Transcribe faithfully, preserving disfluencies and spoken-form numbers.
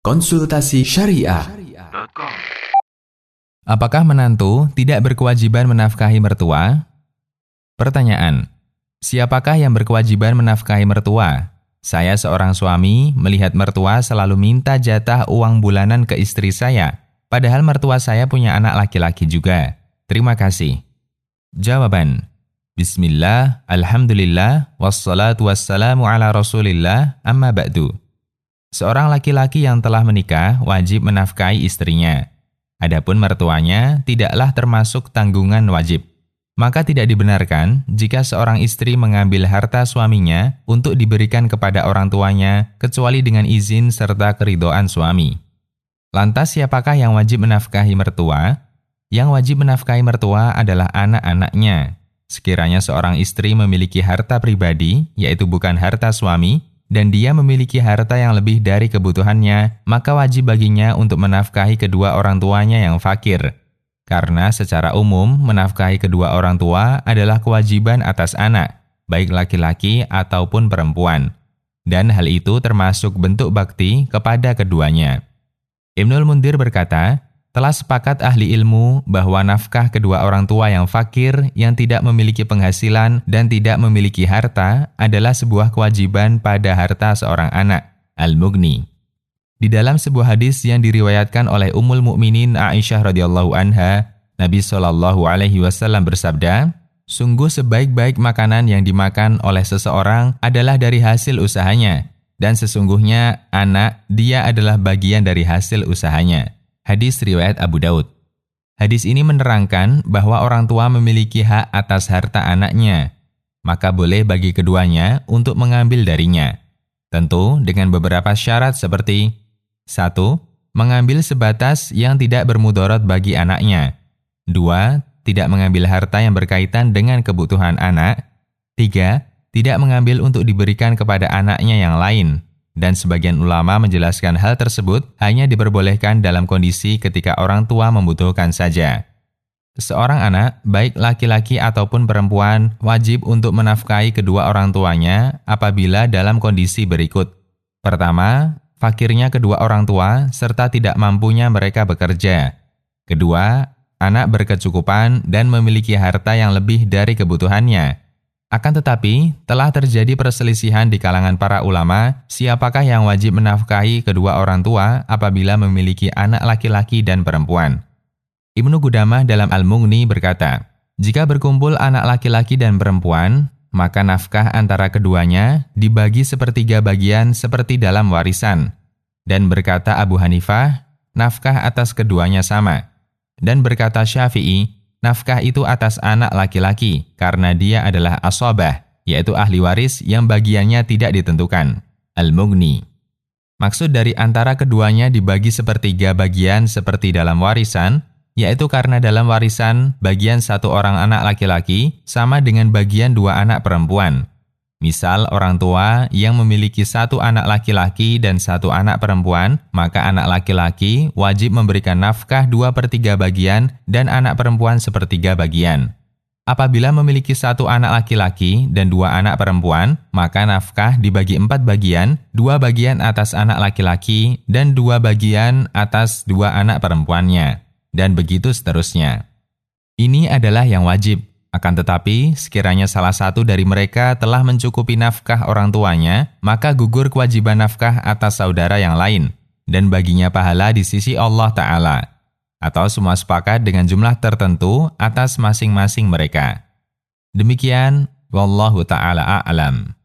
Konsultasi Syariah. Apakah menantu tidak berkewajiban menafkahi mertua? Pertanyaan: siapakah yang berkewajiban menafkahi mertua? Saya seorang suami melihat mertua selalu minta jatah uang bulanan ke istri saya, padahal mertua saya punya anak laki-laki juga. Terima kasih. Jawaban: Bismillah, Alhamdulillah, wassalatu wassalamu ala Rasulillah, amma ba'du. Seorang laki-laki yang telah menikah wajib menafkahi istrinya. Adapun mertuanya tidaklah termasuk tanggungan wajib. Maka tidak dibenarkan jika seorang istri mengambil harta suaminya untuk diberikan kepada orang tuanya kecuali dengan izin serta keridhaan suami. Lantas siapakah yang wajib menafkahi mertua? Yang wajib menafkahi mertua adalah anak-anaknya. Sekiranya seorang istri memiliki harta pribadi, yaitu bukan harta suami, dan dia memiliki harta yang lebih dari kebutuhannya, maka wajib baginya untuk menafkahi kedua orang tuanya yang fakir. Karena secara umum, menafkahi kedua orang tua adalah kewajiban atas anak, baik laki-laki ataupun perempuan. Dan hal itu termasuk bentuk bakti kepada keduanya. Ibnul Mundhir berkata, telah sepakat ahli ilmu bahwa nafkah kedua orang tua yang fakir, yang tidak memiliki penghasilan dan tidak memiliki harta adalah sebuah kewajiban pada harta seorang anak. Al-Mughni. Di dalam sebuah hadis yang diriwayatkan oleh Ummul Mukminin Aisyah radhiyallahu anha, Nabi shallallahu alaihi wasallam bersabda, sungguh sebaik-baik makanan yang dimakan oleh seseorang adalah dari hasil usahanya, dan sesungguhnya anak dia adalah bagian dari hasil usahanya. Hadis riwayat Abu Daud. Hadis ini menerangkan bahwa orang tua memiliki hak atas harta anaknya, maka boleh bagi keduanya untuk mengambil darinya. Tentu dengan beberapa syarat seperti satu. Mengambil sebatas yang tidak bermudarat bagi anaknya. dua. Tidak mengambil harta yang berkaitan dengan kebutuhan anak. tiga. Tidak mengambil untuk diberikan kepada anaknya yang lain. Dan sebagian ulama menjelaskan hal tersebut hanya diperbolehkan dalam kondisi ketika orang tua membutuhkan saja. Seorang anak, baik laki-laki ataupun perempuan, wajib untuk menafkahi kedua orang tuanya apabila dalam kondisi berikut. Pertama, fakirnya kedua orang tua serta tidak mampunya mereka bekerja. Kedua, anak berkecukupan dan memiliki harta yang lebih dari kebutuhannya. Akan tetapi, telah terjadi perselisihan di kalangan para ulama siapakah yang wajib menafkahi kedua orang tua apabila memiliki anak laki-laki dan perempuan. Ibnu Qudamah dalam Al-Mughni berkata, jika berkumpul anak laki-laki dan perempuan, maka nafkah antara keduanya dibagi sepertiga bagian seperti dalam warisan. Dan berkata Abu Hanifah, nafkah atas keduanya sama. Dan berkata Syafi'i, nafkah itu atas anak laki-laki, karena dia adalah ashabah, yaitu ahli waris yang bagiannya tidak ditentukan. Al-Mughni. Maksud dari antara keduanya dibagi sepertiga bagian seperti dalam warisan, yaitu karena dalam warisan bagian satu orang anak laki-laki sama dengan bagian dua anak perempuan. Misal orang tua yang memiliki satu anak laki-laki dan satu anak perempuan, maka anak laki-laki wajib memberikan nafkah dua per tiga bagian dan anak perempuan sepertiga bagian. Apabila memiliki satu anak laki-laki dan dua anak perempuan, maka nafkah dibagi empat bagian, dua bagian atas anak laki-laki dan dua bagian atas dua anak perempuannya, dan begitu seterusnya. Ini adalah yang wajib. Akan tetapi, sekiranya salah satu dari mereka telah mencukupi nafkah orang tuanya, maka gugur kewajiban nafkah atas saudara yang lain, dan baginya pahala di sisi Allah Ta'ala. Atau semua sepakat dengan jumlah tertentu atas masing-masing mereka. Demikian, wallahu ta'ala a'lam.